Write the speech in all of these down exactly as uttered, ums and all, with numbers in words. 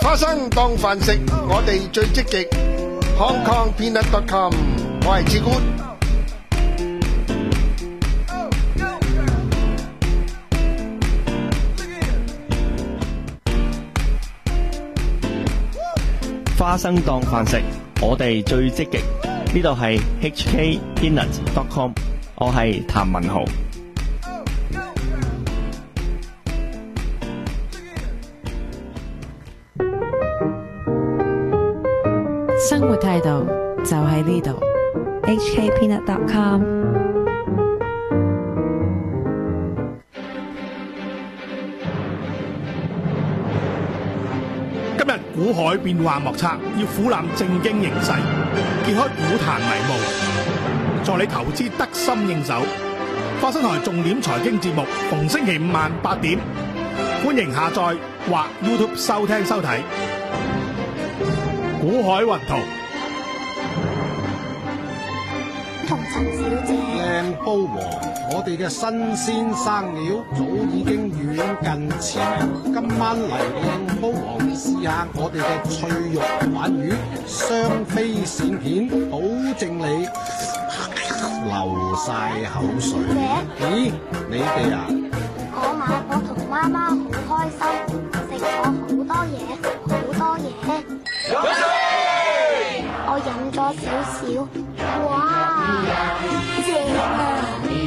花生當飯食，我哋最積極。Hong Kong Peanut dot com， 我係志官。 花生當飯食，我哋最積極。呢度係 H K Peanut dot com， 我係譚文豪。 生活態度就喺呢度 ，H K Peanut dot com。 今日股海變幻莫測，要俯瞰正經形勢，揭開股壇迷霧，助你投資得心應手。花生台重點財經節目，逢星期五晚八點，歡迎下載或 YouTube 收聽收睇。股海雲圖， 同陳小姐， 靚煲王，我哋嘅新鮮生料早已經遠近似明。今晚嚟靚煲王試下我哋嘅脆肉鯇魚，雙飛鱔片，保證你流晒口水。咦，你哋啊？ 我買我同媽媽好開心，食咗好多嘢，好多嘢。我飲咗少少，哇，正啊！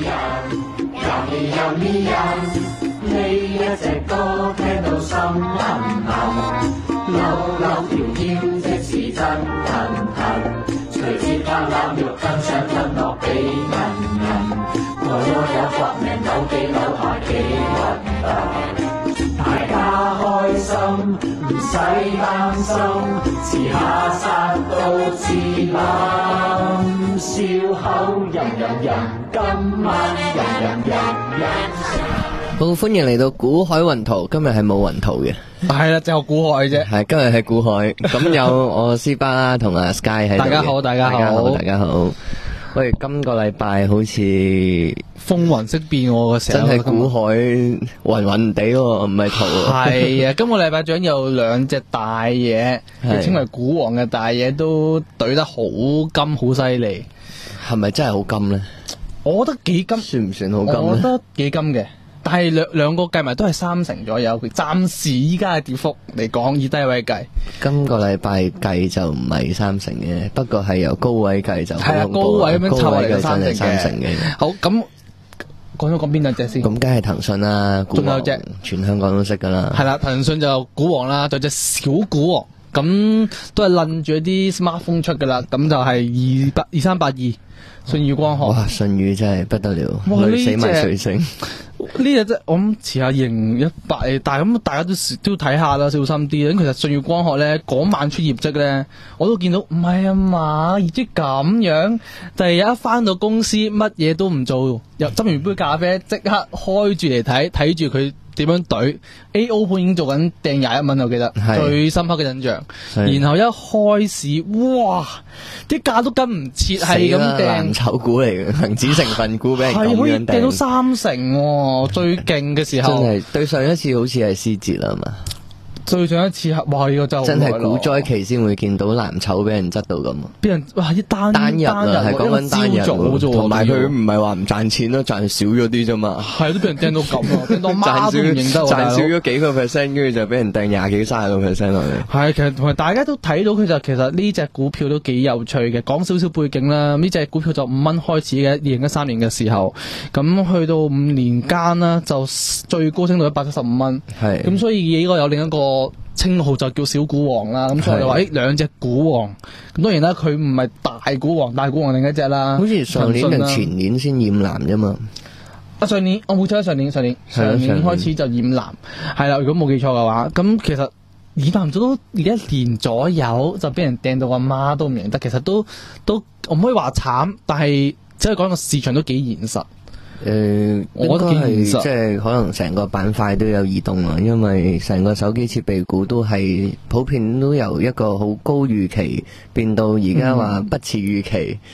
呢一隻歌聽到心痕痕，扭扭條腰即是真騰騰，隨節拍攬肉更想吞落俾人人，我有搏命扭幾扭下幾核突，大家開心唔使擔心，遲下殺到自冧，笑口吟吟吟，今晚吟吟吟吟。 好，歡迎嚟到股海雲圖，今日係冇雲圖嘅， 係啦，就股海啫。 係今日係股海，咁有我斯巴啦同阿 Sky 喺度。 大家好，大家好， 大家好。喂，今個禮拜好似風雲色變喎，成真係股海暈暈地喎，唔係圖。 係啊，今個禮拜仲有兩隻大嘢，亦稱為股王嘅大嘢，都懟得好金，好犀利。 係咪真係好金咧？ 我覺得幾金， 算唔算好金咧？ 我覺得幾金嘅。但係兩兩個計埋都係三成左右，佢暫時依家嘅跌幅嚟講，以低位計， 今個禮拜計就唔係三成嘅，不過係由高位計就係啊，高位咁樣湊嚟嘅三成三成嘅。 好，咁講咗講邊兩隻先？ 咁梗係騰訊啦， 仲有隻全香港都識噶啦。 係啦，騰訊就股王啦，仲有隻小股王，咁都係諗住一啲 smartphone 出噶啦，咁就係二八二三八二舜宇光學。 哇，舜宇真係不得了，累死埋水星。 呢隻啫，我諗遲下二零一八，但係咁大家都都睇下啦，小心啲。咁其實舜宇光學咧嗰晚出業績咧，我都見到唔係啊嘛，業績咁樣，第日一翻到公司乜嘢都唔做，又斟完杯咖啡即刻開住嚟睇，睇住佢點樣懟 A O 盤已經做緊掟廿一蚊，我記得最深刻嘅印象。然後一開市，哇！啲價都跟唔切，係咁掟。 藍籌股嚟嘅，恒指成分股俾人咁樣掟， 係可以掟到三成喎，最勁嘅時候。 真係對上一次好似係思捷啦嘛。 最上一次哇！呢個就真係股災期先會見到藍籌俾人執到咁， 俾人哇！一單單日啊，係講緊單日，同埋佢唔係話唔賺錢咯，賺少咗啲啫嘛。 係都俾人掟到咁啊！掟到媽都唔認得， 賺少咗幾個 percent，跟住就俾人掟廿幾卅個 percent 落嚟。 係其實同埋大家都睇到佢就其實呢隻股票都幾有趣嘅。講少少背景啦，呢隻股票就五蚊開始嘅，二零一三年嘅時候，咁去到五年間啦，就最高升到一百七十五蚊。 係咁，所以呢個有另一個稱號就叫小股王啦，咁所以就話誒兩隻股王，咁當然啦，佢唔係大股王，大股王另一隻啦。 好似上年定前年先染藍啫嘛。 啊上年我冇記錯，上年上年上年開始就染藍，係啦。如果冇記錯嘅話，咁其實染藍咗都而家一年左右，就俾人掟到阿媽都唔認得。其實都都我唔可以話慘，但係即係講個市場都幾現實。 誒、呃，我覺得係即係可能成個板塊都有移動啊，因為成個手機設備股都係普遍都由一個好高預期變到而家話不似預期，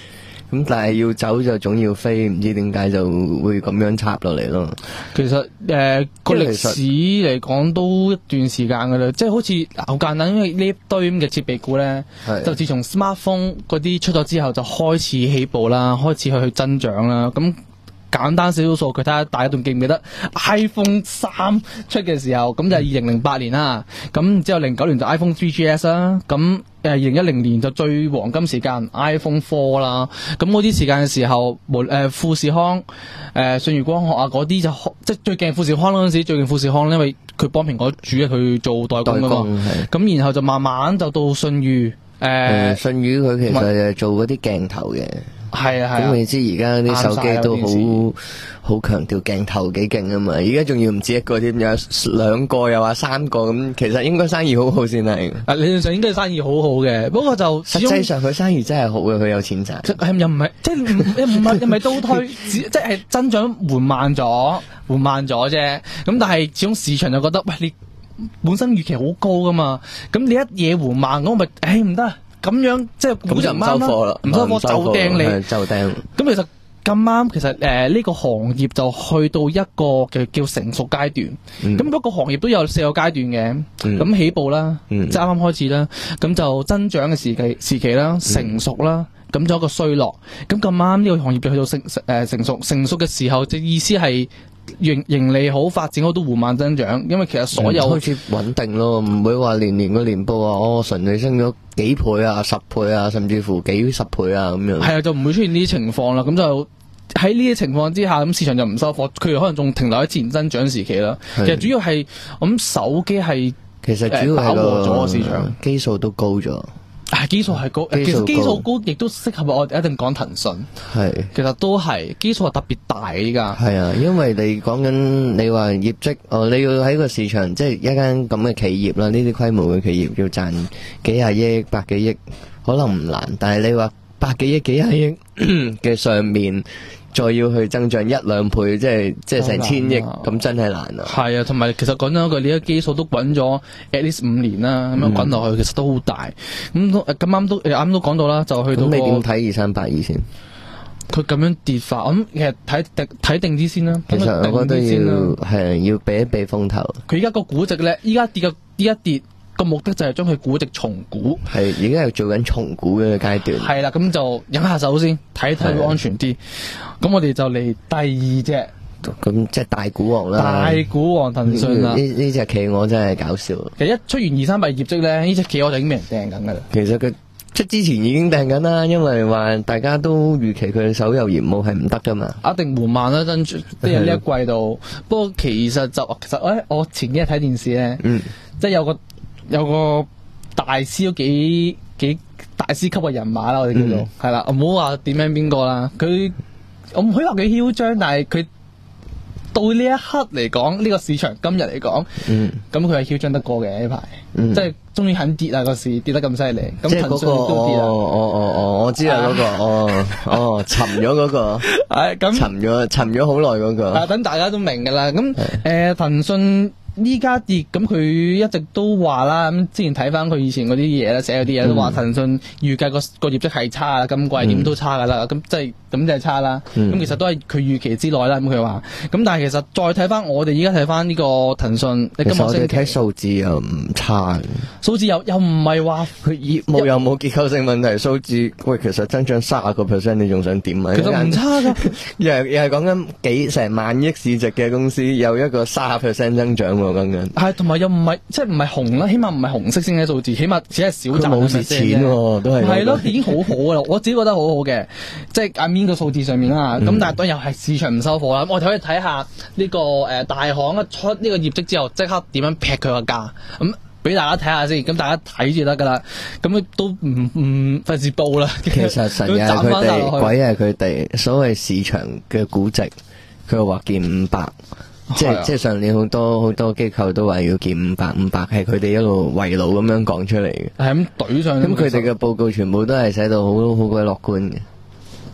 咁但係要走就總要飛，唔知點解就會咁樣插落嚟咯。 其實誒個歷史嚟講都一段時間㗎啦，即係好似好簡單，因為呢一堆咁嘅設備股咧，就自從 smartphone 嗰啲出咗之後就開始起步啦，開始去去增長啦。咁簡單少少數據，睇下大家仲記唔記得 iPhone 三出嘅時候，咁就係二零零八年啦。咁之後零九年就 iPhone 三 G S 啦。咁誒二零一零年就最黃金時間 iPhone 四啦。咁嗰啲時間嘅時候，無誒富士康、誒、呃、舜宇光學啊嗰啲就即係最勁富士康嗰陣時，最勁富士康，因為佢幫蘋果主力去做代工㗎嘛。咁然後就慢慢就到舜宇誒。 舜宇佢其實係做嗰啲鏡頭嘅。 係啊係啊， 咁你知而家啲手機都好好強調鏡頭幾勁啊嘛，而家仲要唔止一個添，有兩個又話三個咁，其實應該生意好好先係。 啊，理論上應該生意好好嘅，不過就實際上佢生意真係好嘅，佢有錢賺。 係又唔係，即係唔唔係又唔係倒退，即係增長緩慢咗，緩慢咗啫。咁但係始終市場就覺得，喂，你本身預期好高噶嘛，咁你一嘢緩慢，咁咪誒唔得。咁樣即係估就唔收貨啦，唔收貨就掟你， 就掟。 咁其實咁啱，其實誒呢、呃這個行業就去到一個嘅叫成熟階段。咁嗰、嗯、個行業都有四個階段嘅，咁、嗯、起步啦，嗯、即係啱啱開始啦，咁就增長嘅時期時期啦，成熟啦，咁就、嗯、一個衰落。咁咁啱呢個行業就去到成誒、呃、成熟成熟嘅時候，即意思係。盈盈利好，發展好都緩慢增長，因為其實所有、 嗯、開始穩定咯，唔會話年年個年報啊，哦純利升咗幾倍啊、十倍啊，甚至乎幾十倍啊咁樣。 係啊，就唔會出現呢啲情況啦。咁就喺呢啲情況之下，咁市場就唔收貨，佢哋可能仲停留喺自然增長時期啦。的其實主要係我諗手機係其實主要係飽和咗個市場， 基數都高咗。 係基數係高，其實基數高亦都適合我哋一定講騰訊。係，其實都係基數係特別大依家。 係啊，因為你講緊你話業績，哦，你要喺個市場，即係一間咁嘅企業啦，呢啲規模嘅企業要賺幾廿億、百幾億，可能唔難。但係你話百幾億、幾廿億嘅上面，再要去增長一兩倍，即係即係成千億，咁真係難啊！ 係啊，同埋其實講真嗰句，你啲基數都滾咗 at least 五年啦，咁樣滾落去，其實都好大。咁都咁啱都啱都講到啦，就去到、那個。 咁你點睇二三八二先？ 佢咁樣跌法，咁其實睇睇定啲先啦。 其實我覺得要係要避一避風頭。 佢依家個估值咧，依家跌嘅依家跌。個目的就係將佢估值重估， 係而家係做緊重估嘅階段。 係啦，咁就忍下手先，睇睇會安全啲。咁我哋就嚟第二隻， 咁即係大股王啦。 大股王騰訊啦， 呢呢隻企鵝真係搞笑。 其實一出完二三八業績咧，呢隻企鵝就已經俾人掟緊噶啦。 其實佢出之前已經掟緊啦，因為話大家都預期佢手遊業務係唔得噶嘛， 一定緩慢啦，跟住即係呢一季度。不過其實就其實誒，我前幾日睇電視咧，嗯，即係有個。有個大師都幾幾大師級嘅人馬啦，我哋叫做係啦，唔好話點樣邊個啦。佢我唔可以話佢囂張，但係佢到呢一刻嚟講，呢、這個市場今日嚟講，咁佢係囂張得過嘅呢排，嗯、即係終於肯跌啦個市，跌得咁犀利。咁騰訊都跌啦。 哦哦哦哦，我知啦嗰、那個，哦哦沉咗嗰、那個，係咁沉咗沉咗好耐嗰個。 啊，等大家都明噶啦。咁誒騰訊。依家跌，咁佢一直都話啦，咁之前睇翻佢以前嗰啲嘢啦，寫嗰啲嘢都話騰訊預計個個業績係差啦，今季點都差噶啦，咁即係咁就係差啦。咁、嗯、其實都係佢預期之內啦。咁佢話，咁但係其實再睇翻我哋依家睇翻呢個騰訊，你今日我哋睇數字又唔差， 數字又又唔係話佢業務又冇結構性問題，數字喂其實增長卅個 percent， 你仲想點啊？ 其實唔差噶， 又係又係講緊幾成萬億市值嘅公司，有一個卅 percent 增長。 係，同埋又唔係，即係唔係紅啦，起碼唔係紅色先嘅數字，起碼只係少賺冇蝕錢喎，都係係咯，已經好好噶啦，我自己覺得好好嘅，即係眼面個數字上面啦。咁、嗯、但係當然又係市場唔收貨啦。我哋可以睇下呢個誒大行一出呢個業績之後，即刻點樣劈佢個價，咁俾大家睇下先。咁大家睇住得噶啦，咁都唔唔費事報啦。 其實神係佢哋，鬼係佢哋，所謂市場嘅估值，佢又話見五百。即係即係上年好多好多機構都話要見五百，五百係佢哋一路圍爐咁樣講出嚟嘅。 係咁懟上去。 咁佢哋嘅報告全部都係寫到好好鬼樂觀嘅。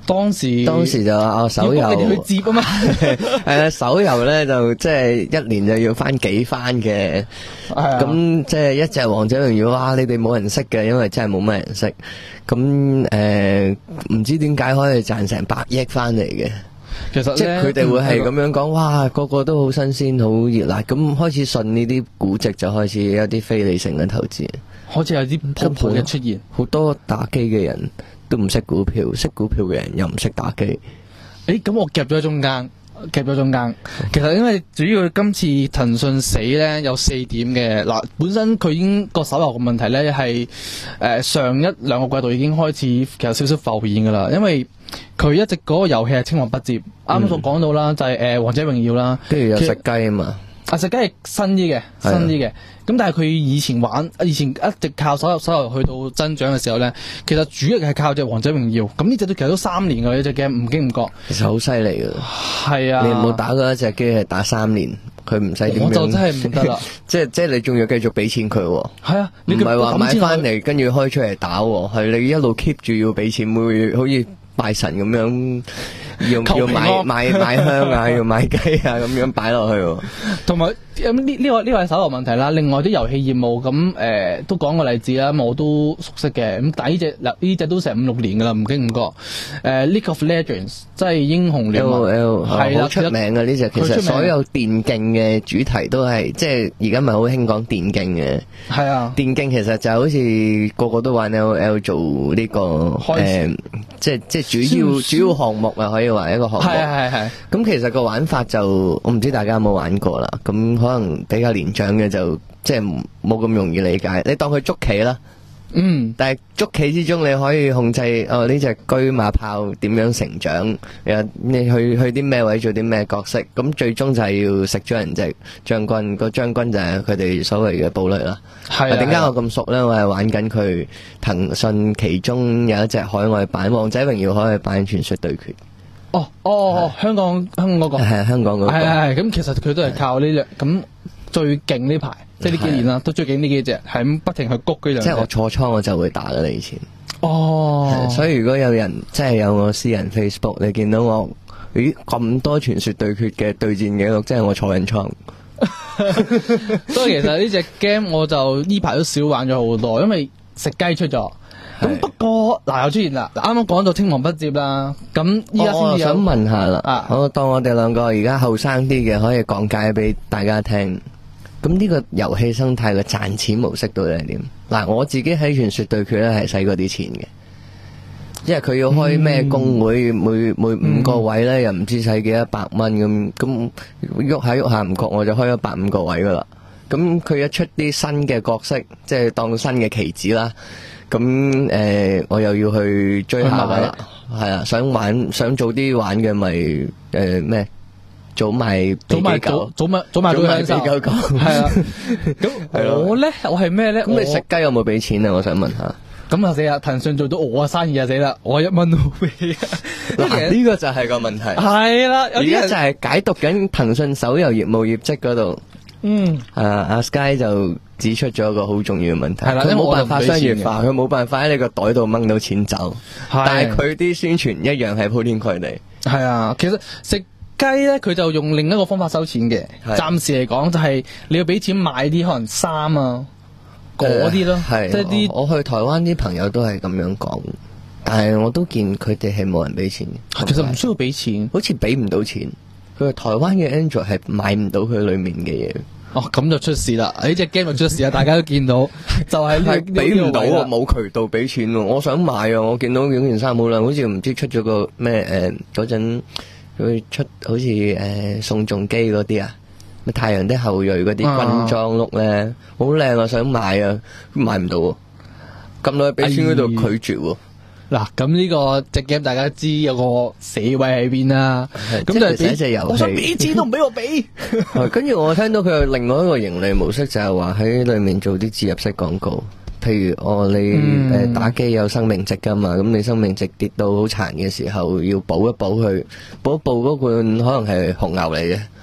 當時當時就話哦手遊， 要你哋去接啊嘛， 係啊手遊咧就即係一年就要翻幾番嘅，咁即係一隻王者榮耀，哇！你哋冇人識嘅，因為真係冇乜人識。咁誒唔知點解可以賺成百億翻嚟嘅。 其實即係佢哋會係咁樣講，哇！個個都好新鮮，好熱辣，咁開始信呢啲估值，就開始有啲非理性嘅投資， 好似有啲泡泡嘅出現。 好多打機嘅人都唔識股票，識股票嘅人又唔識打機。 誒，咁我夾咗喺中間，夾咗中間。其實因為主要今次騰訊死咧有四點嘅嗱，本身佢已經個手遊嘅問題咧係誒上一兩個季度已經開始其實少少浮現噶啦，因為佢一直嗰個遊戲係青黃不接。啱啱所講到啦，就係誒王者榮耀啦， 跟住有食雞啊嘛。 啊食雞係新啲嘅，新啲嘅。咁但係佢以前玩，以前一直靠手遊手遊去到增長嘅時候咧，其實主力係靠隻王者榮耀。咁呢隻都其實都三年㗎呢隻 game，唔經唔覺。 其實好犀利㗎。 係啊。 你有冇打過一隻機係打三年，佢唔使點樣？ 我就真係唔得啦。 即係即係你仲要繼續俾錢佢喎。 係啊， 唔係話買翻嚟跟住開出嚟打喎，係你一路 keep 住要俾錢，會好似拜神咁樣。要要買買買香啊，要買雞啊，咁樣擺落去。 同埋咁呢呢個呢個係手遊問題啦。另外啲遊戲業務咁誒都講個例子啦，咁我都熟悉嘅。咁但係呢隻嗱呢隻都成五六年噶啦，唔經唔覺。誒 League of Legends 即係英雄聯盟， 係好出名嘅呢隻。其實所有電競嘅主題都係即係而家咪好興講電競嘅。 係啊， 電競其實就好似個個都玩 L O L 做呢個誒，即係即係主要主要項目啊，可以話一個項目。 係係係。 咁其實個玩法就我唔知大家有冇玩過啦。咁可能比較年長嘅就即係冇咁容易理解。你當佢捉棋啦， 嗯， 但係捉棋之中你可以控制哦呢隻車馬炮點樣成長，你去去啲咩位做啲咩角色，咁最終就係要食咗人隻將軍，個將軍就係佢哋所謂嘅堡壘啦。 係啊， 點解我咁熟咧？我係玩緊佢騰訊其中有一隻海外版《王者榮耀》海外版傳說對決。 哦哦，香港香港嗰個係香港嗰個。 係係咁，其實佢都係靠呢兩咁最勁呢排，即係呢幾年啦，都最勁呢幾隻，係咁不停去谷嗰兩隻。 即係我坐倉我就會打㗎，以前。 哦。所以如果有人即係有我私人 Facebook，你見到我咦咁多傳說對決嘅對戰記錄，即係我坐緊倉。 所以其實呢隻 game 我就呢排都少玩咗好多，因為食雞出咗。咁不過嗱又出現啦，啱啱講到青黃不接啦，咁依家先至想問下啦， 啊， 我當我哋兩個而家後生啲嘅，可以講解俾大家聽。咁呢個遊戲生態嘅賺錢模式到底係點？嗱，我自己喺傳說對決咧係使過啲錢嘅，因為佢要開咩公會，嗯、每每五個位咧又唔知使幾多百蚊咁，咁喐下喐下唔覺我就開咗百五個位噶啦。咁佢一出啲新嘅角色，即係當新嘅棋子啦。咁誒、呃，我又要去追下噶啦，係啊，想玩想早啲玩嘅咪誒咩？早買早買早早買早買早享受，係啊。咁我咧，我係咩咧？ 咁你食雞有冇俾錢啊？我想問下。 咁啊死啦！騰訊做到我嘅生意啊死啦！我一蚊都冇俾。 嗱，呢個就係個問題。 係啦， 而家就係解讀緊騰訊手遊業務業績嗰度。 嗯， 啊，阿 Sky 就指出咗一個好重要嘅問題，佢冇辦法商業化，佢冇辦法喺你個袋度掹到錢走，但係佢啲宣傳一樣係鋪天蓋地。 係啊，其實食雞咧，佢就用另一個方法收錢嘅。暫時嚟講，就係你要俾錢買啲可能衫啊，嗰啲咯， 係即係啲。 我去台灣啲朋友都係咁樣講，但係我都見佢哋係冇人俾錢嘅。 其實唔需要俾錢， 好似俾唔到錢。佢台灣嘅 Android 係買唔到佢裏面嘅嘢。 哦，咁就出事啦！呢隻 game 就出事啦，大家都見到，就係呢個俾唔到啊，冇渠道俾錢喎。我想買啊，我見到嗰件衫好靚，好似唔知出咗個咩誒嗰陣佢出好似誒、呃、宋仲基嗰啲啊，咩太陽的後裔嗰啲軍裝碌咧，好靚啊，想買啊，買唔到喎。咁耐俾錢嗰度拒絕喎。 嗱，咁呢個隻 game 大家知有個死位喺邊啦，咁就係一隻遊戲， 我想俾錢都唔俾我俾。 跟住我聽到佢有另外一個盈利模式，就係話喺裏面做啲植入式廣告，譬如哦你誒、嗯呃、打機有生命值噶嘛，咁你生命值跌到好殘嘅時候，要補一補佢，補一補嗰罐可能係紅牛嚟嘅。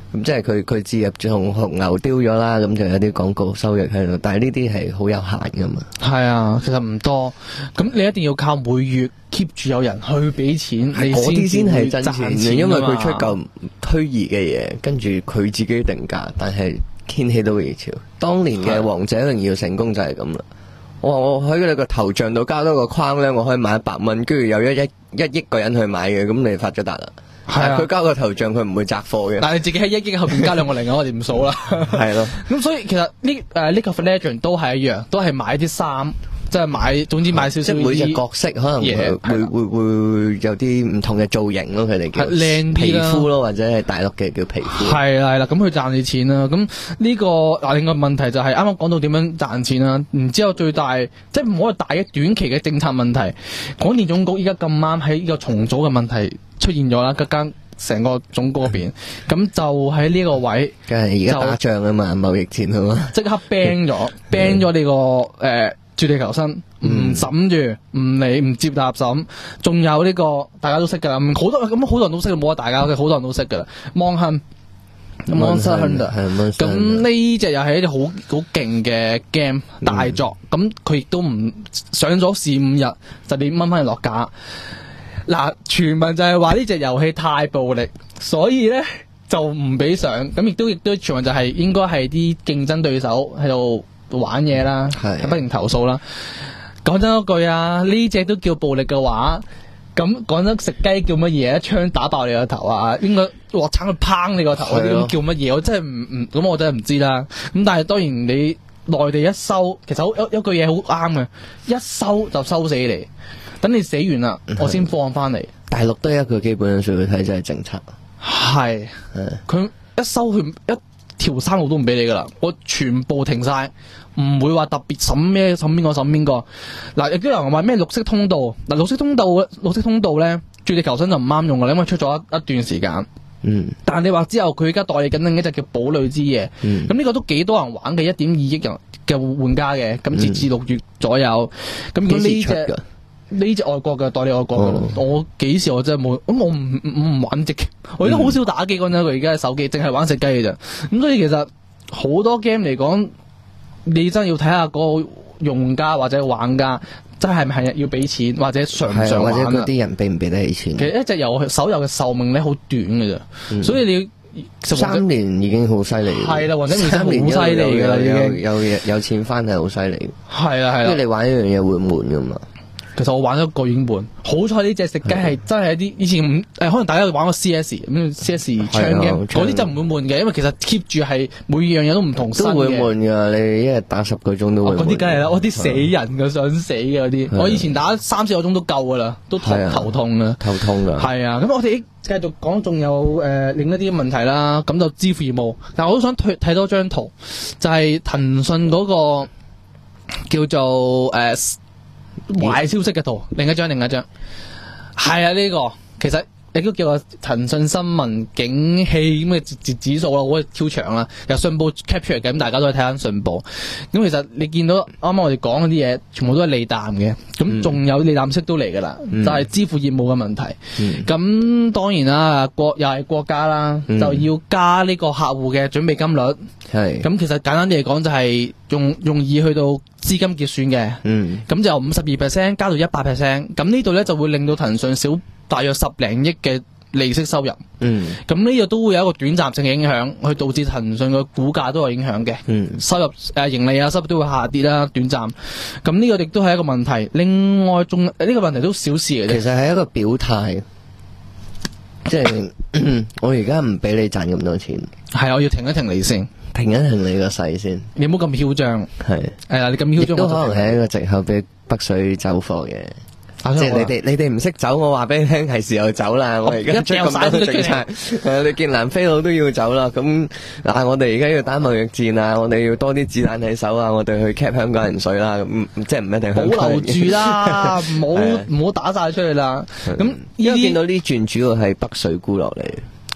咁即係佢佢置入同紅牛丟咗啦，咁就有啲廣告收入喺度，但係呢啲係好有限噶嘛。 係啊，其實唔多，咁你一定要靠每月 keep 住有人去俾錢，你嗰啲先係真賺錢嘅， 錢因為㗎嘛佢出嚿虛擬嘅嘢，跟住佢自己定價，但係掀起到熱潮。當年嘅王者榮耀成功就係咁啦。我話我喺你個頭像度加多個框咧，我可以買一百蚊，跟住有一一一億個人去買嘅，咁你發咗達啦。 係啊佢交個頭像佢唔會摘貨嘅。 但係你自己喺一億後邊加兩個零，我哋唔數啦。 係咯。 咁所以其實呢誒呢個 Legend 都係一樣，都係買啲衫，即係買，總之買少少即係每隻角色可能會嘢會會會有啲唔同嘅造型咯，佢哋叫係靚啲皮啦膚咯，或者係大陸嘅叫皮膚。 係啦係啦，咁佢賺你錢啦。咁呢個嗱，另外問題就係啱啱講到點樣賺錢啦。然之後最大即係唔好話大嘅短期嘅政策問題，廣電總局依家咁啱喺呢個重組嘅問題出現咗啦，嗰間成個總局嗰邊，咁就喺呢個位， 梗係而家打仗啊嘛，貿易戰啊嘛， 即刻 ban 咗 ban 咗呢個誒絕地求生，唔審住，唔理唔接納審，仲有呢個大家都識噶啦，好多咁好多人都識，冇話大家，好多人都識噶啦，Mon Hun，Monster Hunter，咁呢隻又係一隻好好勁嘅 game 大作，咁佢亦都唔上咗四五日就你掹翻嚟落架。嗱，傳聞就係話呢隻遊戲太暴力，所以咧就唔俾上。咁亦都亦都傳聞就係應該係啲競爭對手喺度玩嘢啦，不停投訴啦。講真一句啊，呢隻都叫暴力嘅話，咁講真食雞叫乜嘢？一槍打爆你個頭啊！應該鑊鏟去抨你個頭嗰啲咁叫乜嘢？我真係唔唔咁，我真係唔知啦。咁但係當然你內地一收，其實好有有句嘢好啱嘅，一收就收死你。等你死完啦，我先放翻嚟。 大陸都有一個基本上去睇就係政策， 係，佢一收佢一條生路都唔俾你噶啦，我全部停晒，唔會話特別審咩審邊個審邊個。嗱，亦都有人話咩綠色通道，嗱綠色通道綠色通道咧，絕地求生就唔啱用噶啦，因為出咗一一段時間。 嗯， 但係你話之後佢而家代理緊另一隻叫堡壘之夜，咁呢、嗯、個都幾多人玩嘅，一點二億人嘅玩家嘅，咁截至六月左右，咁如果呢隻。呢隻外國嘅代理外國嘅、哦，我幾時我真係冇，咁我唔唔唔玩隻，我而家好少打機嗰陣，佢而家手機淨係玩食雞嘅啫。咁所以其實好多 game 嚟講，你真係要睇下嗰個用家或者玩家真係咪係要俾錢，或者常唔常玩， 或者嗰啲人俾唔俾得起錢。 其實一隻遊手遊嘅壽命咧好短嘅啫、嗯，所以你三年已經好犀利。係啦，或者三年好犀利㗎啦，已經有有有錢翻係好犀利。 係啦係啦， 因為你玩一樣嘢會悶㗎嘛。 其實我玩咗一個已經悶，好彩呢隻食雞係真係一啲以前誒、呃，可能大家玩過 C S 咁 C S 槍 game 嗰啲就唔會悶嘅，因為其實 keep 住係每樣嘢都唔同新嘅。都會悶㗎，你一日打十個鐘都會悶。嗰啲梗係啦，我啲死人嘅想死嘅嗰啲，我以前打三四個鐘都夠㗎啦，都頭頭痛啊， 頭痛㗎。係啊，咁我哋繼續講，仲有誒、呃、另一啲問題啦，咁就支付業務。但係我都想睇多張圖，就係騰訊嗰個叫做誒。呃壞消息嘅圖，另一張，另一張，係啊，呢、這個其實亦都叫個騰訊新聞景氣咁嘅指指數啦，好超長啦，由信報 capture 嘅，咁大家都可以睇下信報。咁其實你見到啱啱我哋講嗰啲嘢，全部都係利淡嘅，咁仲有利淡息都嚟噶啦，就係、是、支付業務嘅問題。咁、嗯、當然啦，國又係國家啦、嗯，就要加呢個客戶嘅準備金率。係，咁其實簡單啲嚟講就係用用以去到資金結算嘅，嗯，咁就五十二 percent 加到一百 percent，咁呢度咧就會令到騰訊少大約十零億嘅利息收入，嗯，咁呢個都會有一個短暫性嘅影響，去導致騰訊嘅股價都有影響嘅，嗯，收入誒、呃、盈利啊收入都會下跌啦，短暫，咁呢個亦都係一個問題。另外仲呢、呢個問題都小事嘅啫， 其實係一個表態。即係我而家唔俾你賺咁多錢， 係我要停一停你先， 停一停你個勢先， 你唔好咁囂張，係係啦，你咁囂張都可能係一個藉口俾北水走貨嘅。即係你哋，你哋唔識走，我話俾你聽，係時候走啦。我而家出咁多政策，誒，你見南非佬都要走啦。咁嗱，我哋而家要打貿易戰啊，我哋要多啲子彈喺手啊，我哋去 cap 香港人水啦。咁即係唔一定香港人。保留住啦，唔好唔好打晒出去啦。咁而家見到呢轉主要係北水沽落嚟。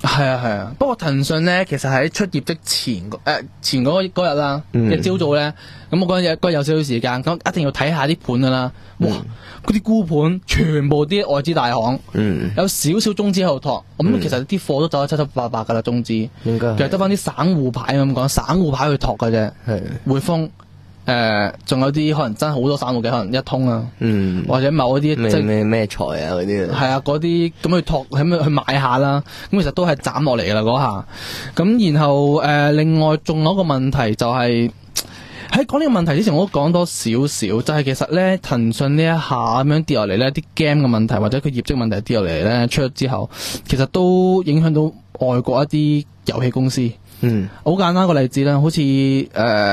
係啊係啊，不過騰訊咧其實喺出業績前誒、呃、前嗰嗰日啦嘅朝早咧，咁、嗯、我嗰日嗰日有少少時間，咁一定要睇下啲盤噶啦。哇！嗰啲沽盤全部啲外資大行，嗯、有少少中資喺度托，咁、嗯、其實啲貨都走得七七八八噶啦，中資應該其實得翻啲散戶牌咁講，散戶牌去托嘅啫。係匯豐。誒，仲、呃、有啲可能真係好多散戶嘅，可能一通啊，嗯、或者某一啲即係咩咩財啊嗰啲，係啊嗰啲咁去托，咁去買下啦。咁其實都係斬落嚟噶啦嗰下。咁然後誒、呃，另外仲有一個問題就係喺講呢個問題之前，我都講多少少，就係、是、其實咧騰訊呢一下咁樣跌落嚟咧，啲 game 嘅問題或者佢業績問題跌落嚟咧出咗之後，其實都影響到外國一啲遊戲公司。嗯，好簡單個例子啦，好似誒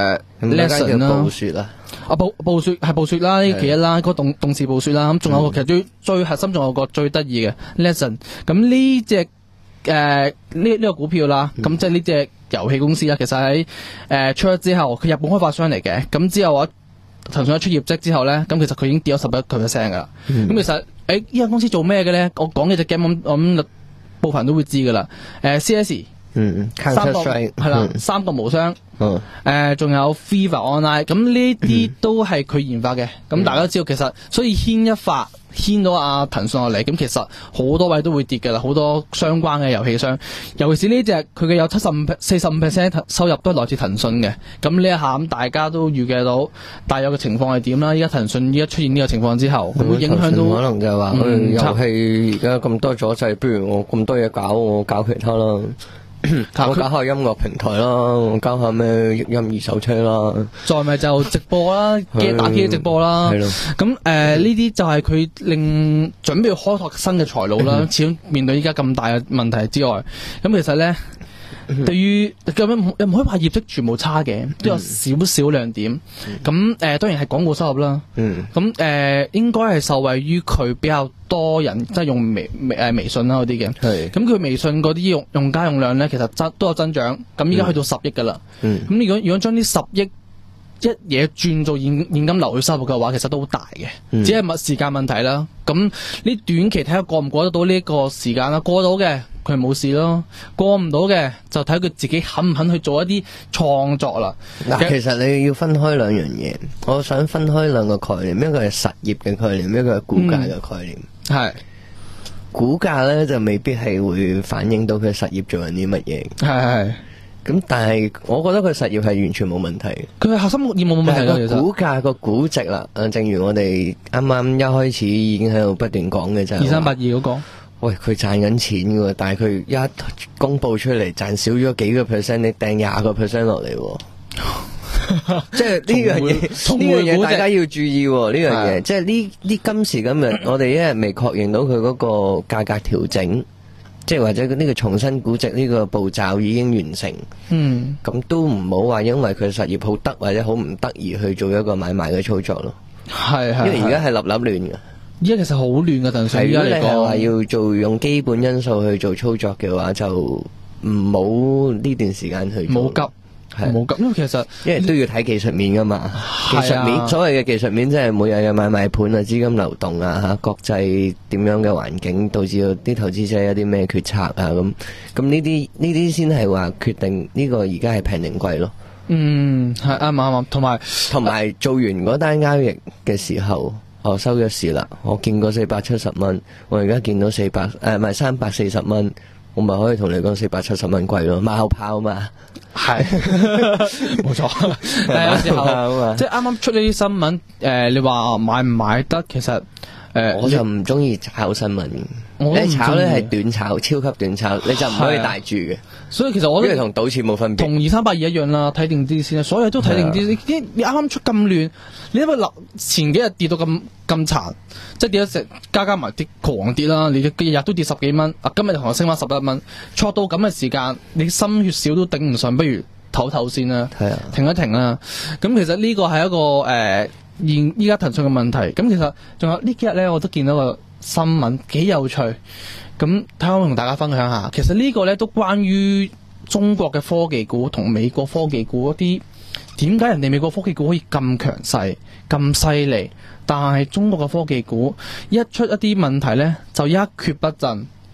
Lesson 啦，暴雪啦，啊暴暴雪係暴雪啦，呢其一啦，個動動視暴雪啦，咁仲有個其實最最核心仲有個最得意嘅 Lesson， 咁呢隻誒呢呢個股票啦，咁即係呢隻遊戲公司啦，其實喺誒、呃、出咗之後，佢日本開發商嚟嘅，咁之後話騰訊一出業績之後咧，咁其實佢已經跌咗十一個 percent 噶啦，咁、嗯、其實誒呢間公司做咩嘅咧？我講嘅隻 game 我諗部分人都會知噶啦，誒、呃、C S。嗯，三國係啦，三國無雙，誒、嗯，仲、呃、有 FIFA Online，咁呢啲都係佢研發嘅。咁、嗯、大家都知道，其實所以牽一發牽到阿騰訊落嚟，咁其實好多位都會跌嘅啦，好多相關嘅遊戲商，尤其是呢隻佢嘅有七十五、四十五 percent 收入都係來自騰訊嘅。咁呢一下咁大家都預計到大約嘅情況係點啦？依家騰訊依家出現呢個情況之後，會影響到可能就係話，嗯，遊戲而家咁多阻滯，不如我咁多嘢搞，我搞其他啦。我搞下音樂平台啦，我搞下咩音二手車啦，再咪就直播啦，機打機直播啦。係咯，咁誒呢啲就係佢令準備開拓新嘅財路啦。始終面對依家咁大嘅問題之外，咁其實咧。對於咁樣又唔可以話業績全部差嘅，都有少少亮點。咁誒、呃，當然係廣告收入啦。咁誒、呃，應該係受惠於佢比較多人即係用微微誒微信啦嗰啲嘅。咁佢微信嗰啲用用家用量咧，其實增都有增長。咁依家去到十億噶啦。咁、嗯、如果如果將啲十億一嘢轉做現現金流去收入嘅話，其實都好大嘅。嗯、只係問時間問題啦。咁呢短期睇下過唔過得到呢個時間啦，過到嘅。佢冇事咯，過唔到嘅就睇佢自己肯唔肯去做一啲創作啦。嗱，其實你要分開兩樣嘢，我想分開兩個概念，一個係實業嘅概念，一個係股價嘅概念。係、嗯、股價咧就未必係會反映到佢實業做緊啲乜嘢。係係。咁但係我覺得佢實業係完全冇問題。佢係核心業務冇問題咯。其實股價個估值啦，正如我哋啱啱一開始已經喺度不斷講嘅就係二三八二嗰個。喂，佢賺緊錢嘅，但係佢一公布出嚟賺少咗幾個 percent， 你掟廿個 percent 落嚟，即係呢樣嘢，呢樣嘢大家要注意呢樣嘢，即係呢呢今時今日我哋一日未確認到佢嗰個價格調整，即係或者呢個重新估值呢個步驟已經完成，嗯，咁都唔好話因為佢實業好得或者好唔得而去做一個買賣嘅操作咯，係係，因為而家係立立亂嘅。而家其實好亂噶，鄧 Sir。如果你係話要做用基本因素去做操作嘅話，就唔好呢段時間去做。冇急，係冇急，因為其實因為都要睇技術面噶嘛。技術面，所謂嘅技術面即係每日嘅買賣盤啊、資金流動啊、吓國際點樣嘅環境，導致到啲投資者有啲咩決策啊咁。咁呢啲呢啲先係話決定呢個而家係平定貴咯。嗯，係啱啱啱，同埋同埋做完嗰單交易嘅時候。我收咗市啦，我見過四百七十蚊，我而家見到四百誒唔係三百四十蚊，我咪可以同你講四百七十蚊貴咯，馬後炮嘛，係冇錯。但係有時候即係啱啱出呢啲新聞，誒、呃、你話買唔買得？其實誒、呃、我就唔中意炒新聞。你炒咧係短炒，超級短炒，你就唔可以大注嘅。所以其實我覺得同賭錢冇分別，同二三八二一樣啦。睇定啲先啦，所有都睇定啲。你你啱啱出咁亂，你因為立前幾日跌到咁咁殘，即係跌咗成加加埋跌狂跌啦。你日日都跌十幾蚊，啊今日同我升翻十一蚊，錯到咁嘅時間，你心血少都頂唔順，不如唞唞先啦，係啊，停一停啦。咁其實呢個係一個誒現依家騰訊嘅問題。咁其實仲有呢幾日咧，我都見到個新聞幾有趣，咁睇下我同大家分享下。其實呢個呢都關於中國嘅科技股同美國科技股嗰啲，點解人哋美國科技股可以咁強勢、咁犀利，但係中國嘅科技股一出一啲問題呢，就一蹶不振。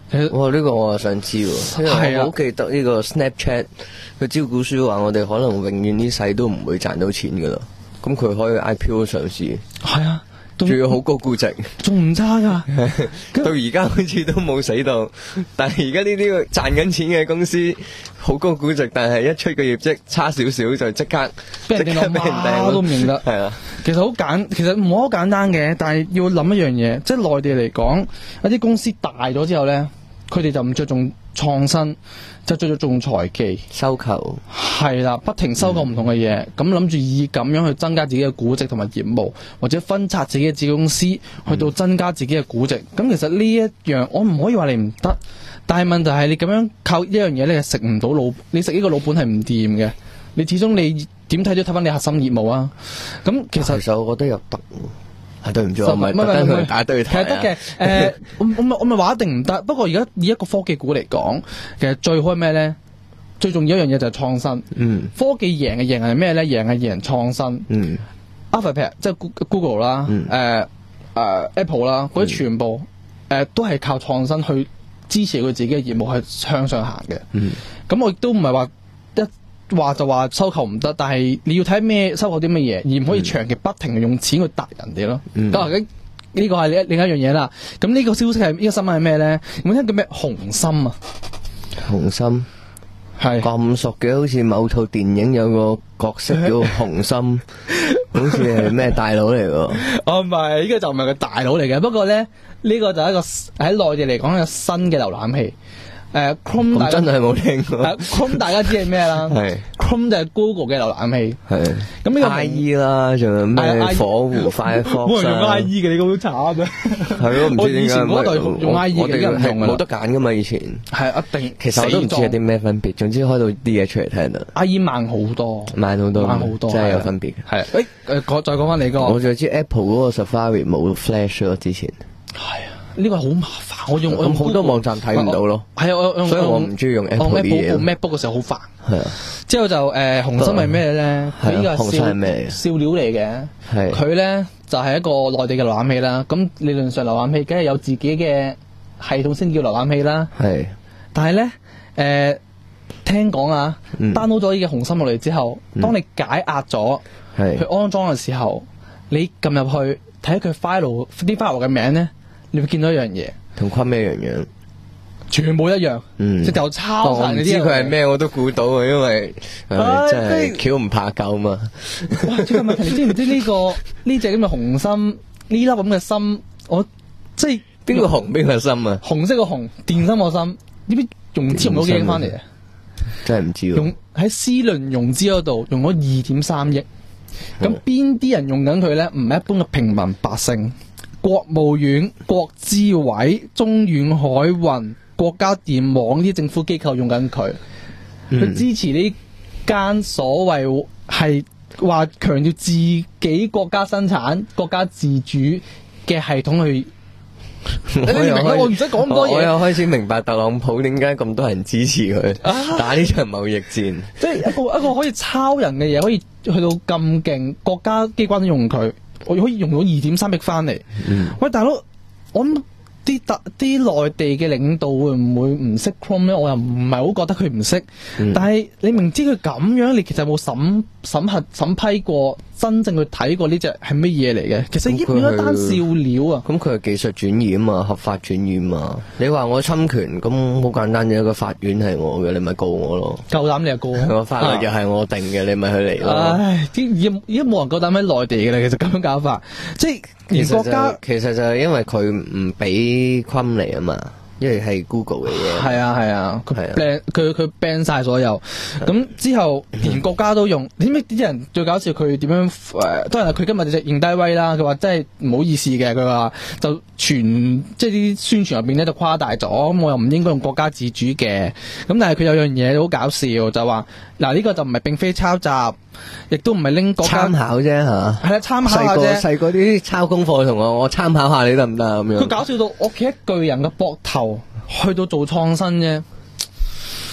其實哇！呢、這個我係想知喎，因為我好記得呢個 Snapchat 佢招股書話我哋可能永遠呢世都唔會賺到錢噶啦，咁佢可以 I P O 上市， 係啊， 仲要好高估值， 仲唔差噶？ 到而家好似都冇死到，但係而家呢啲賺緊錢嘅公司好高估值，但係一出個業績差少少就即刻俾人掟到媽都唔認得。 係啊， 其實好簡，其實唔好簡單嘅，但係要諗一樣嘢，即係內地嚟講，一啲公司大咗之後咧。佢哋就唔着重創新，就着重財技收購， 係啦，不停收購唔同嘅嘢，咁諗住以咁樣去增加自己嘅估值同埋業務，或者分拆自己嘅子公司，去到增加自己嘅估值。咁、嗯、其實呢一樣，我唔可以話你唔得，但係問題係你咁樣靠一樣嘢，你係食唔到老，你食呢個老本係唔掂嘅。你始終你點睇都睇翻你核心業務啊。咁其實其實我覺得又得。係對唔住，我唔係特登去打對台啊。 其實得嘅，誒、呃，我我咪我咪話一定唔得。不過而家以一個科技股嚟講，其實最好係咩咧？最重要一樣嘢就係創新。嗯。科技贏嘅贏係咩咧？贏係贏創新。嗯。Alphabet 即係 Google 啦，誒、嗯、誒、呃呃、Apple 啦，嗰啲全部誒、呃、都係靠創新去支持佢自己嘅業務係向上行嘅。嗯。咁我亦都唔係話一。話就話收購唔得，但係你要睇咩收購啲乜嘢，而唔可以長期不停用錢去揼人哋咯。咁呢、嗯、個係另另一樣嘢啦。咁呢個消息係呢、呢個新聞係咩咧？有冇聽叫咩紅心啊？紅心係咁熟嘅，好似某套電影有個角色叫紅心，好似係咩大佬嚟㗎？ 哦，唔係，呢個就唔係個大佬嚟嘅。不過咧，呢、呢個就係一個喺內地嚟講嘅新嘅瀏覽器。誒、uh, Chrome 大真係冇聽過。 Uh, Chrome 大家知係咩啦？係 Chrome 就係 Google 嘅瀏覽器。係咁呢個 I E 啦，仲有咩火狐、Firefox 冇人用 I E 嘅，你咁好慘啊！ 係咯，唔知點解。 我以前嗰代用 I E 嘅，而家唔用啦。 冇得揀噶嘛，以前係一定。 其實我都唔知有啲咩分別，總之開到啲嘢出嚟聽啦。 I E 慢好多， 慢好多， 慢好多， 真係有分別。 係誒誒，講再講翻你個， 我就知 Apple 嗰個 Safari 冇 Flash 咯，之前係啊。呢個係好麻煩，我用咁好多網站睇唔到咯。 係啊，我用所以我唔中意用 Apple 啲嘢。 我 MacBook 嘅時候好煩。係啊。之後就誒、呃、紅心係咩咧？佢呢個係笑笑料嚟嘅。係。佢咧就係、是、一個內地嘅瀏覽器啦。咁理論上瀏覽器梗係有自己嘅系統先叫瀏覽器啦。係。但係咧誒聽講啊、嗯、，download 咗呢個紅心落嚟之後，當你解壓咗，係、嗯、去安裝嘅時候，你撳入去睇佢 file 啲 file 嘅名咧。你會見到一樣嘢， 同昆咩一樣樣， 全部一樣，嗯，即係就抄晒。 你知佢係咩，我都估到啊，因為誒、呃、真係橋唔怕舊嘛。 哇！最近問題，你知唔知呢、呢個呢隻咁嘅紅心呢粒咁嘅心？我即係邊個紅邊個心啊？ 紅色個紅，電芯個心，呢邊融資唔到幾億翻嚟啊？ 真係唔知喎。 用喺 C 輪融資嗰度用咗二點三億，咁邊啲人用緊佢咧？唔係一般嘅平民百姓。國務院、國資委、中遠海運、國家電網呢啲政府機構用緊佢，去支持呢間所謂係話強調自己國家生產、國家自主嘅系統去。你明唔明？我唔使講咁多嘢。 我又開始明白特朗普點解咁多人支持佢、啊、打呢場貿易戰。 即係一個一個可以抄人嘅嘢，可以去到咁勁，國家機關都用佢。我可以用到二點三億翻嚟。喂，大佬，我諗啲特啲內地嘅領導會唔會唔識 Chrome 咧？我又唔係好覺得佢唔識。嗯、但係你明知佢咁樣，你其實有冇審審核審批過，真正去睇過呢隻係乜嘢嚟嘅？其實已經變咗單笑料啊！ 咁佢係技術轉移啊嘛，合法轉移啊嘛。你話我侵權，咁好簡單嘅，一個法院係我嘅，你咪告我咯。 夠膽你就告我。 個法律又係我定嘅，啊、你咪去嚟咯。 唉，啲而家而家冇人夠膽喺內地嘅啦。其實咁樣搞法，即係連國家其實就係因為佢唔俾昆嚟啊嘛。因為係 Google 嘅嘢， 係啊係啊，佢 ban 佢佢 ban 晒所有，咁之後連國家都用，你知唔知啲人最搞笑佢點樣？誒、呃，當然係佢今日就認低威啦。佢話真係唔好意思嘅，佢話就傳即係啲宣傳入邊咧就誇大咗，咁我又唔應該用國家自主嘅。咁但係佢有樣嘢好搞笑，就話嗱呢個就唔係並非抄襲，亦都唔係拎國家參考啫嚇， 係啦參考下啫。 細個啲抄功課同我，我參考下你得唔得咁樣？ 佢搞笑到我企喺巨人嘅膊頭。去到做創新啫，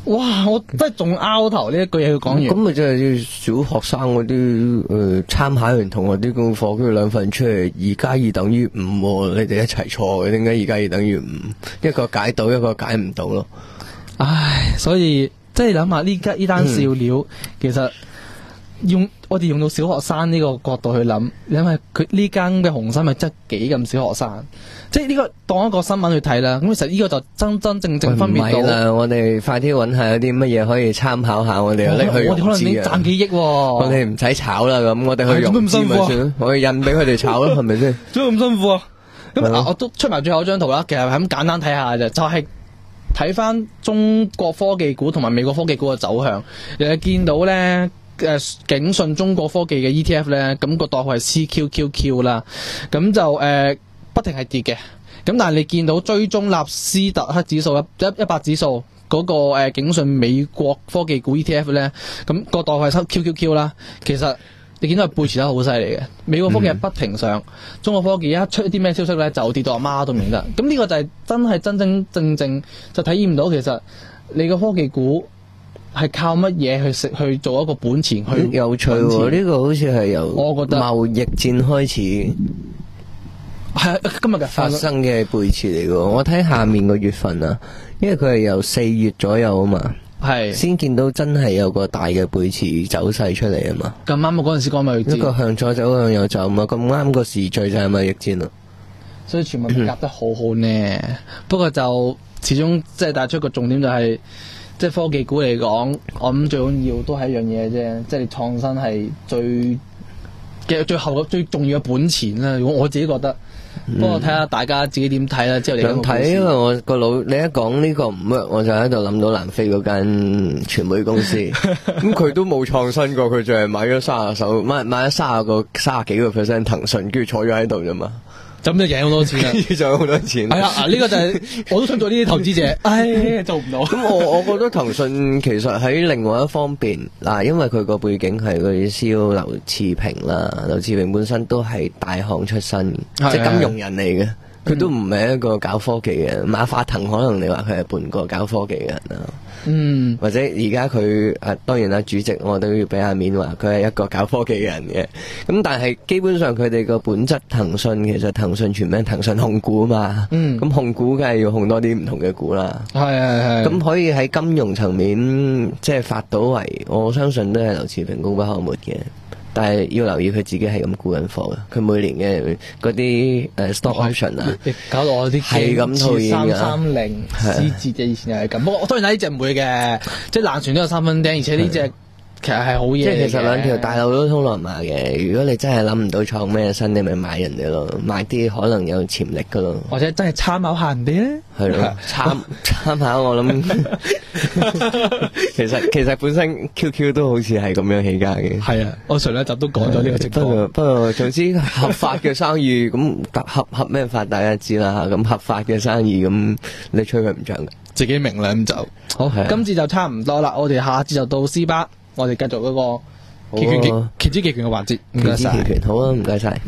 哇！我真係仲拗頭呢一句嘢佢講完。 咁咪即係小學生嗰啲誒參考完同學啲功課，跟住兩份出嚟，二加二等於五喎，你哋一齊錯嘅，點解二加二等於五？一個解到，一個解唔到咯。 唉，所以即係諗下呢家呢單笑料，嗯、其實用我哋用到小學生呢個角度去諗，你諗下佢呢間嘅紅心係真係幾咁小學生，即係呢個當一個新聞去睇啦。咁其實呢個就真真正正分別到。唔係啦， 我哋快啲揾下有啲乜嘢可以參考下，我哋又拎去融資啊。 我哋可能你賺幾億喎。 我哋唔使炒啦，咁我哋去融資咪算，我哋印俾佢哋炒咯，係咪先？ 做咁辛苦啊！咁啊，我都出埋最後一張圖啦。其實係咁簡單睇下啫，就係睇翻中國科技股同埋美國科技股嘅走向。你見到咧。誒，景順中國科技嘅 E T F 咧，咁個代號係 C Q Q Q 啦，咁就誒、呃、不停係跌嘅，咁但係你見到追蹤納斯達克指數一一百指數嗰、那個誒、呃、景順美國科技股 E T F 咧，咁個代號係 Q Q Q 啦，其實你見到係背馳得好犀利嘅，美國科技係不停上，嗯、中國科技一出一啲咩消息咧就跌到阿媽都唔認得，咁呢個就係真係真真正正就體驗到其實你個科技股。係靠乜嘢去食去做一個本錢去？ 有趣喎、哦！呢、這個好似係由我覺得貿易戰開始， 係今日嘅發生嘅背馳嚟嘅。我睇下面個月份啊，因為佢係由四月左右啊嘛，係先見到真係有個大嘅背馳走勢出嚟啊嘛。 咁啱我嗰陣時講貿易戰， 一個向左走向右走啊嘛，咁啱個時序就係貿易戰咯。 所以全部夾得好好呢。嗯、不過就始終即係帶出一個重點就係、是。即係科技股嚟講，我諗最重要都係一樣嘢啫，即係你創新係最嘅最後最重要嘅本錢啦。如果我自己覺得，嗯、不過睇下大家自己點睇啦。之後你想睇，因為我個腦你一講呢個唔 work，我就喺度諗到南非嗰間傳媒公司，咁佢都冇創新過，佢就係買咗三十手買買咗三十個三十幾個 percent 騰訊，跟住坐咗喺度啫嘛。 咁就贏好多錢啦， 就有好多錢。係啊，呢、這個就係、是、我都想做呢啲投資者，唉，做唔到。 咁我我覺得騰訊其實喺另外一方面嗱，因為佢個背景係佢 C E O 劉熾平啦，劉熾平本身都係大行出身，即係金融人嚟嘅，佢都唔係一個搞科技嘅。嗯、馬化騰可能你話佢係半個搞科技嘅人啦。嗯，或者而家佢誒，當然啦，主席我都要俾下面話佢係一個搞科技嘅人嘅。咁但係基本上佢哋個本質，騰訊其實騰訊全名騰訊控股啊嘛。嗯，咁控股梗係要控多啲唔同嘅股啦。係係係。咁可以喺金融層面即係發到圍，我相信都係劉熾平功不可沒嘅。但係要留意佢自己係咁沽緊貨嘅，佢每年嘅嗰啲誒 stock option 啊， 搞到我啲係咁套現㗎。 三三零思捷嘅以前又係咁，不過我當然呢隻唔會嘅，即係爛船都有三分釘，而且呢隻其實係好嘢。 即係其實兩條大路都通羅馬嘅，如果你真係諗唔到創咩新，你咪買人哋咯，買啲可能有潛力㗎咯。 或者真係參考下人哋咧。 係咯，參參考我諗，其實其實本身 Q Q 都好似係咁樣起家嘅。 係啊，我上一集都講咗呢個情況。 不過不過，總之合法嘅生意咁合合咩法大家知啦嚇。咁合法嘅生意咁你吹佢唔漲嘅， 自己明啦咁就好。啊、今次就差唔多啦，我哋下次就到 C 巴，我哋繼續嗰個期權期期指期權嘅環節。唔該晒， 期權好啊，唔該晒。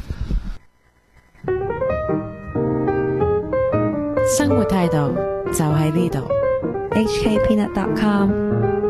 生活態度就喺呢度。H K Peanut dot com